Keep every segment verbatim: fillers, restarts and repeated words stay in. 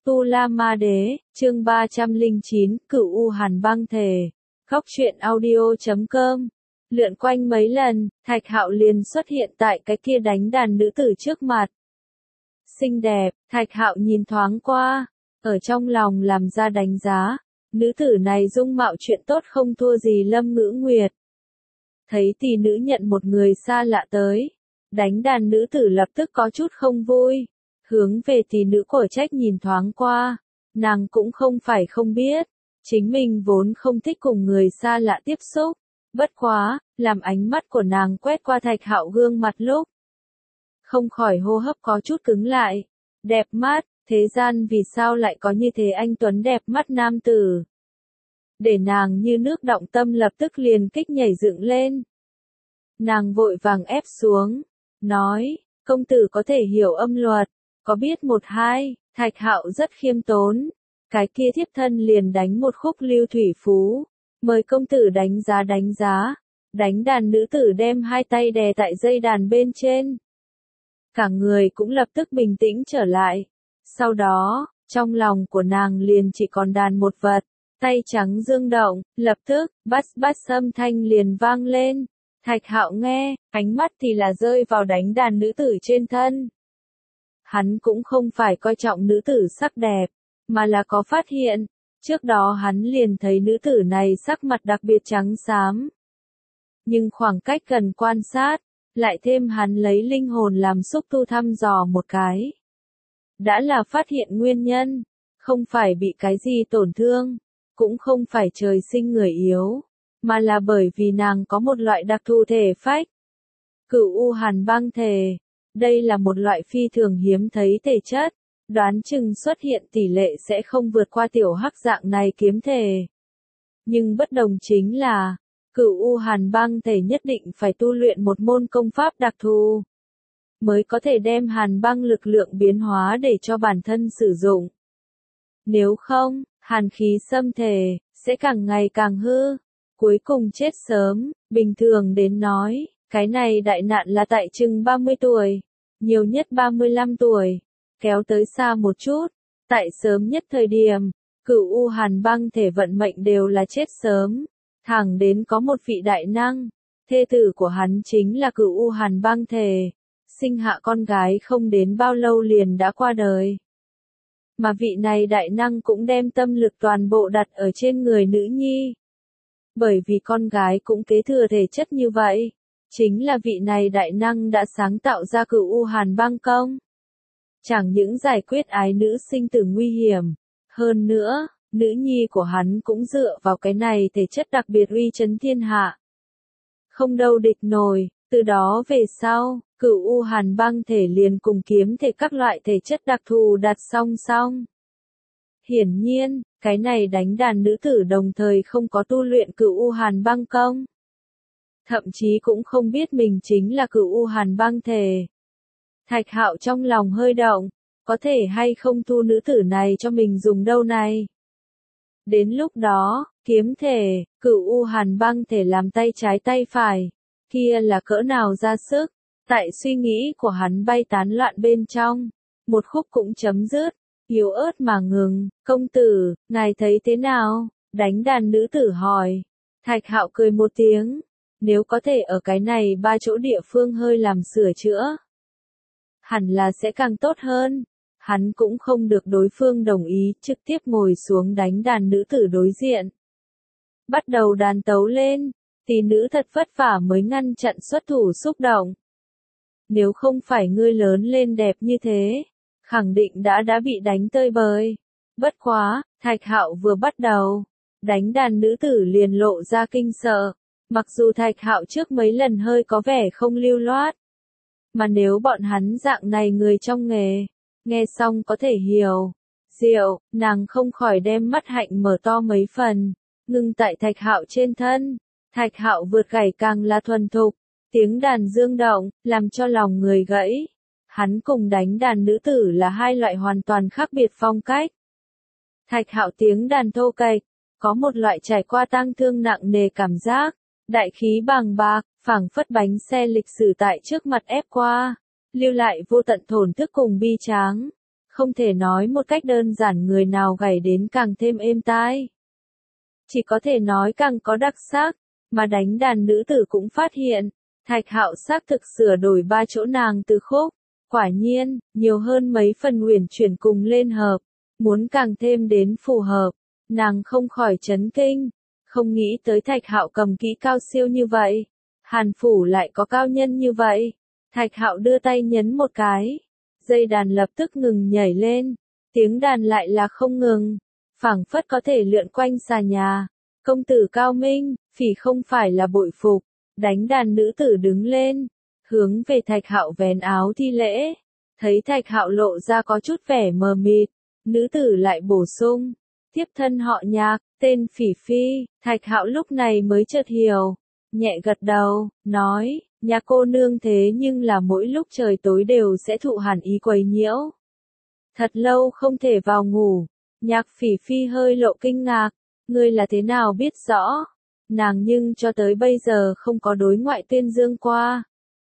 Tu La Ma Đế, chương ba trăm lẻ chín, Cửu U Hàn Băng Thể. Góc truyện audio chấm com. Lượn quanh mấy lần, Thạch Hạo liền xuất hiện tại cái kia đánh đàn nữ tử trước mặt. Xinh đẹp, Thạch Hạo nhìn thoáng qua, ở trong lòng làm ra đánh giá, nữ tử này dung mạo chuyện tốt không thua gì Lâm Ngữ Nguyệt. Thấy tỷ nữ nhận một người xa lạ tới, đánh đàn nữ tử lập tức có chút không vui, hướng về tỷ nữ cổ trách nhìn thoáng qua, nàng cũng không phải không biết, chính mình vốn không thích cùng người xa lạ tiếp xúc, bất quá, làm ánh mắt của nàng quét qua Thạch Hạo gương mặt lúc, không khỏi hô hấp có chút cứng lại, đẹp mắt, thế gian vì sao lại có như thế anh tuấn đẹp mắt nam tử. Để nàng như nước động tâm lập tức liền kích nhảy dựng lên. Nàng vội vàng ép xuống, nói, công tử có thể hiểu âm luật, có biết một hai, Thạch Hạo rất khiêm tốn, cái kia thiếp thân liền đánh một khúc Lưu Thủy Phú, mời công tử đánh giá đánh giá, đánh đàn nữ tử đem hai tay đè tại dây đàn bên trên. Cả người cũng lập tức bình tĩnh trở lại, sau đó, trong lòng của nàng liền chỉ còn đàn một vật. Tay trắng dương động, lập tức, bát bát âm thanh liền vang lên. Thạch Hạo nghe, ánh mắt thì là rơi vào đánh đàn nữ tử trên thân. Hắn cũng không phải coi trọng nữ tử sắc đẹp, mà là có phát hiện. Trước đó hắn liền thấy nữ tử này sắc mặt đặc biệt trắng xám. Nhưng khoảng cách gần quan sát, lại thêm hắn lấy linh hồn làm xúc tu thăm dò một cái. Đã là phát hiện nguyên nhân, không phải bị cái gì tổn thương. Cũng không phải trời sinh người yếu, mà là bởi vì nàng có một loại đặc thù thể phách. Cửu U Hàn Băng Thể, đây là một loại phi thường hiếm thấy thể chất, đoán chừng xuất hiện tỷ lệ sẽ không vượt qua tiểu hắc dạng này kiếm thể. Nhưng bất đồng chính là, Cửu U Hàn Băng Thể nhất định phải tu luyện một môn công pháp đặc thù, mới có thể đem hàn băng lực lượng biến hóa để cho bản thân sử dụng. Nếu không, hàn khí xâm thể, sẽ càng ngày càng hư, cuối cùng chết sớm, bình thường đến nói, cái này đại nạn là tại chừng ba mươi tuổi, nhiều nhất ba mươi lăm tuổi, kéo tới xa một chút, tại sớm nhất thời điểm, Cửu U Hàn Băng Thể vận mệnh đều là chết sớm, thẳng đến có một vị đại năng, thê tử của hắn chính là Cửu U Hàn Băng Thể, sinh hạ con gái không đến bao lâu liền đã qua đời. Mà vị này đại năng cũng đem tâm lực toàn bộ đặt ở trên người nữ nhi. Bởi vì con gái cũng kế thừa thể chất như vậy, chính là vị này đại năng đã sáng tạo ra Cửu U Hàn Băng Công. Chẳng những giải quyết ái nữ sinh tử nguy hiểm, hơn nữa, nữ nhi của hắn cũng dựa vào cái này thể chất đặc biệt uy chấn thiên hạ. Không đâu địch nổi, từ đó về sau, Cửu U Hàn Băng Thể liền cùng kiếm thể các loại thể chất đặc thù đặt song song. Hiển nhiên, cái này đánh đàn nữ tử đồng thời không có tu luyện Cửu U Hàn Băng Công. Thậm chí cũng không biết mình chính là Cửu U Hàn Băng Thể. Thạch Hạo trong lòng hơi động, có thể hay không thu nữ tử này cho mình dùng đâu này. Đến lúc đó, kiếm thể, Cửu U Hàn Băng Thể làm tay trái tay phải, kia là cỡ nào ra sức. Tại suy nghĩ của hắn bay tán loạn bên trong, một khúc cũng chấm dứt, yếu ớt mà ngừng, công tử, ngài thấy thế nào? Đánh đàn nữ tử hỏi. Thạch Hạo cười một tiếng, nếu có thể ở cái này ba chỗ địa phương hơi làm sửa chữa, hẳn là sẽ càng tốt hơn. Hắn cũng không được đối phương đồng ý, trực tiếp ngồi xuống đánh đàn nữ tử đối diện. Bắt đầu đàn tấu lên, tỷ nữ thật vất vả mới ngăn chặn xuất thủ xúc động. Nếu không phải ngươi lớn lên đẹp như thế, khẳng định đã đã bị đánh tơi bời. Bất quá, Thạch Hạo vừa bắt đầu, đánh đàn nữ tử liền lộ ra kinh sợ. Mặc dù Thạch Hạo trước mấy lần hơi có vẻ không lưu loát, mà nếu bọn hắn dạng này người trong nghề, nghe xong có thể hiểu. Diệu, nàng không khỏi đem mắt hạnh mở to mấy phần, ngưng tại Thạch Hạo trên thân. Thạch Hạo vượt gảy càng là thuần thục. Tiếng đàn dương động, làm cho lòng người gãy. Hắn cùng đánh đàn nữ tử là hai loại hoàn toàn khác biệt phong cách. Thạch Hạo tiếng đàn thô kệch, có một loại trải qua tang thương nặng nề cảm giác, đại khí bàng bạc, phảng phất bánh xe lịch sử tại trước mặt ép qua, lưu lại vô tận thổn thức cùng bi tráng. Không thể nói một cách đơn giản người nào gảy đến càng thêm êm tai. Chỉ có thể nói càng có đặc sắc, mà đánh đàn nữ tử cũng phát hiện, Thạch Hạo xác thực sửa đổi ba chỗ nàng từ khúc. Quả nhiên, nhiều hơn mấy phần uyển chuyển cùng lên hợp, muốn càng thêm đến phù hợp, nàng không khỏi chấn kinh, không nghĩ tới Thạch Hạo cầm kỹ cao siêu như vậy, Hàn phủ lại có cao nhân như vậy. Thạch Hạo đưa tay nhấn một cái, dây đàn lập tức ngừng nhảy lên, tiếng đàn lại là không ngừng, phảng phất có thể lượn quanh xà nhà. Công tử cao minh, phỉ không phải là bội phục, đánh đàn nữ tử đứng lên, hướng về Thạch Hạo vén áo thi lễ, thấy Thạch Hạo lộ ra có chút vẻ mờ mịt, nữ tử lại bổ sung, tiếp thân họ Nhạc, tên Phỉ Phi. Thạch Hạo lúc này mới chợt hiểu, nhẹ gật đầu, nói, nhà cô nương thế nhưng là mỗi lúc trời tối đều sẽ thụ hàn ý quấy nhiễu. Thật lâu không thể vào ngủ, Nhạc Phỉ Phi hơi lộ kinh ngạc, ngươi là thế nào biết rõ, nàng nhưng cho tới bây giờ không có đối ngoại tuyên dương qua.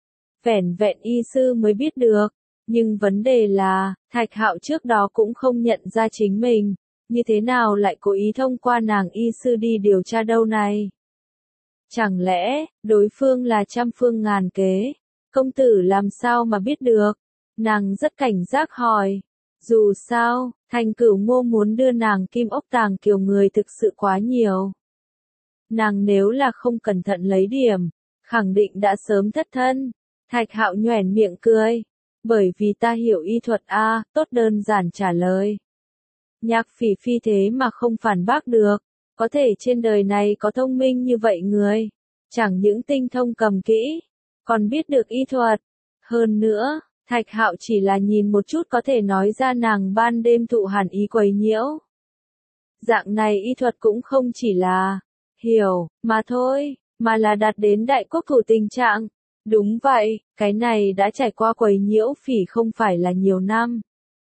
Vẻn vẹn y sư mới biết được, nhưng vấn đề là, Thạch Hạo trước đó cũng không nhận ra chính mình, như thế nào lại cố ý thông qua nàng y sư đi điều tra đâu này. Chẳng lẽ, đối phương là trăm phương ngàn kế, công tử làm sao mà biết được, nàng rất cảnh giác hỏi. Dù sao, Thành Cửu Ngô muốn đưa nàng Kim Ốc Tàng Kiều người thực sự quá nhiều. Nàng nếu là không cẩn thận lấy điểm, khẳng định đã sớm thất thân. Thạch Hạo nhoẻn miệng cười, bởi vì ta hiểu y thuật a, tốt đơn giản trả lời. Nhạc Phỉ Phi thế mà không phản bác được, có thể trên đời này có thông minh như vậy người, chẳng những tinh thông cầm kỹ, còn biết được y thuật. Hơn nữa, Thạch Hạo chỉ là nhìn một chút có thể nói ra nàng ban đêm thụ hàn ý quấy nhiễu. Dạng này y thuật cũng không chỉ là hiểu, mà thôi, mà là đạt đến đại quốc thủ tình trạng. Đúng vậy, cái này đã trải qua quấy nhiễu phỉ không phải là nhiều năm.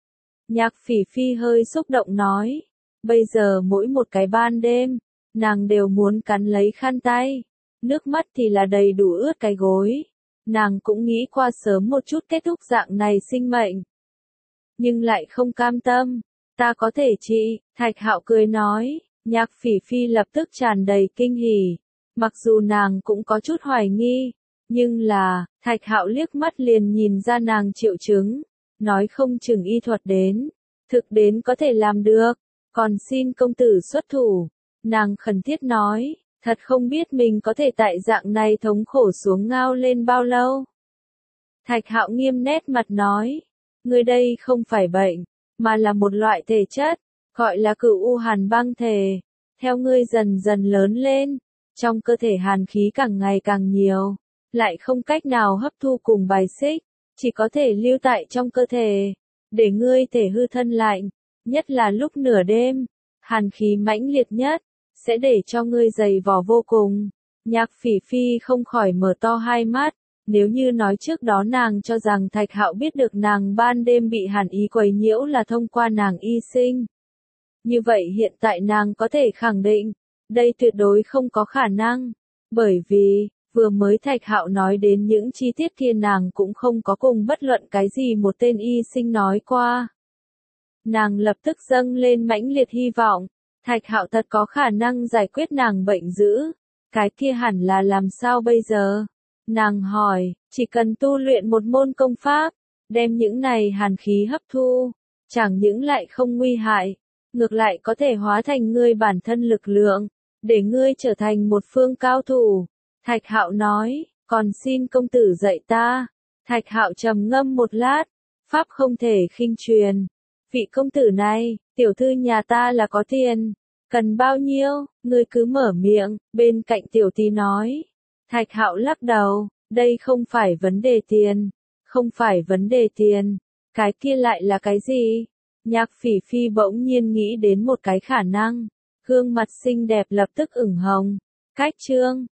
Nhạc Phỉ Phi hơi xúc động nói, bây giờ mỗi một cái ban đêm, nàng đều muốn cắn lấy khăn tay, nước mắt thì là đầy đủ ướt cái gối. Nàng cũng nghĩ qua sớm một chút kết thúc dạng này sinh mệnh. Nhưng lại không cam tâm, ta có thể trị, Thạch Hạo cười nói, Nhạc Phỉ Phi lập tức tràn đầy kinh hỉ, mặc dù nàng cũng có chút hoài nghi, nhưng là, Thạch Hạo liếc mắt liền nhìn ra nàng triệu chứng, nói không chừng y thuật đến, thực đến có thể làm được, còn xin công tử xuất thủ, nàng khẩn thiết nói. Thật không biết mình có thể tại dạng này thống khổ xuống ngao lên bao lâu. Thạch Hạo nghiêm nét mặt nói, ngươi đây không phải bệnh, mà là một loại thể chất, gọi là cửu u hàn băng thể. Theo ngươi dần dần lớn lên, trong cơ thể hàn khí càng ngày càng nhiều, lại không cách nào hấp thu cùng bài xích, chỉ có thể lưu tại trong cơ thể, để ngươi thể hư thân lạnh, nhất là lúc nửa đêm, hàn khí mãnh liệt nhất. Sẽ để cho ngươi dày vò vô cùng. Nhạc Phỉ Phi không khỏi mở to hai mắt, nếu như nói trước đó nàng cho rằng Thạch Hạo biết được nàng ban đêm bị hàn ý quấy nhiễu là thông qua nàng y sinh. Như vậy hiện tại nàng có thể khẳng định, đây tuyệt đối không có khả năng, bởi vì, vừa mới Thạch Hạo nói đến những chi tiết kia nàng cũng không có cùng bất luận cái gì một tên y sinh nói qua. Nàng lập tức dâng lên mãnh liệt hy vọng. Thạch Hạo thật có khả năng giải quyết nàng bệnh dữ, cái kia hẳn là làm sao bây giờ? Nàng hỏi, chỉ cần tu luyện một môn công pháp, đem những này hàn khí hấp thu, chẳng những lại không nguy hại, ngược lại có thể hóa thành ngươi bản thân lực lượng, để ngươi trở thành một phương cao thủ. Thạch Hạo nói, còn xin công tử dạy ta. Thạch Hạo trầm ngâm một lát, pháp không thể khinh truyền. Vị công tử này, tiểu thư nhà ta là có tiền, cần bao nhiêu, ngươi cứ mở miệng, bên cạnh tiểu tí nói. Thạch Hạo lắc đầu, đây không phải vấn đề tiền, không phải vấn đề tiền, cái kia lại là cái gì? Nhạc Phỉ Phi bỗng nhiên nghĩ đến một cái khả năng, gương mặt xinh đẹp lập tức ửng hồng. Cách chương